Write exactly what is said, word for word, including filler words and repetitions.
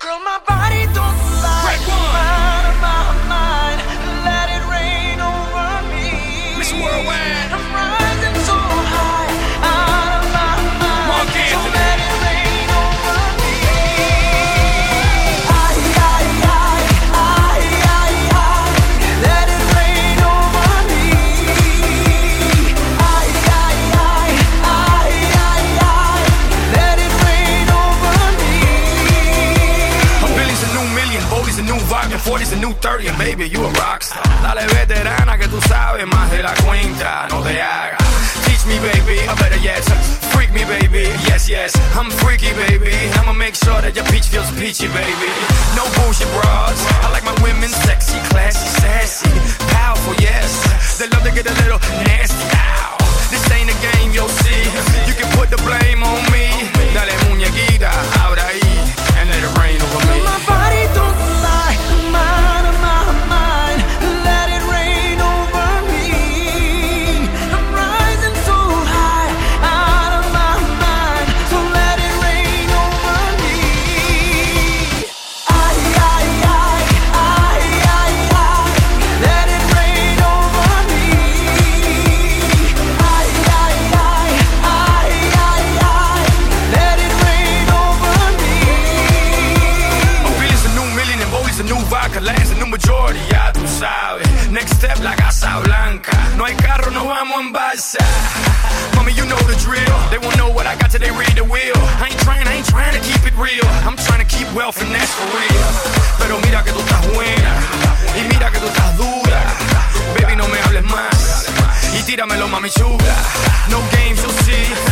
Girl, my body don't lie. Out of my mind, let it rain over me. Miss Worldwide. I'm rising so high, out of my mind. Mark So Anthony. let it rain over me. Ay, ay, ay, ay, ay, ay. Let it rain over me. Ay, ay, ay, ay, ay, ay. Let it rain over me. A Billy's a new million, Boldy's a new vodka, forty's a new thirty, and baby, you a rockstar. Dale veterana que tú sabes más de la cuenta, no te hagas. Teach me, baby, or better yet, freak me, baby, yes, yes. I'm freaky, baby, I'ma make sure that your peach feels peachy, baby. No bullshit bras, I like my women sexy, classy, sassy, powerful, yes. They love to get a little nasty, ow. This ain't a game, you'll see. You can put the blame on me. Dale muñequita, ahora ahí, and let it rain over me. My body don't lie, I'm out of my mind. Let it rain over me. I'm rising so high, out of my mind. So let it rain over me. Ay, ay, ay, ay, ay, ay. Let it rain over me. Ay, ay, ay, ay, ay, ay. Let it rain over me. A Billy's a new million and Boldy's a new vodka, Lance a new majority, ya tú sabes. Next step, la Casa Blanca. No hay carro, no vamos en balsa. Mami, you know the drill. They won't know what I got till they read the wheel. I ain't trying, I ain't trying to keep it real. I'm trying to keep wealth and that's for real. Pero mira que tú estás buena y mira que tú estás dura. Baby, no me hables más y tíramelo, mami chula. No games, you'll see.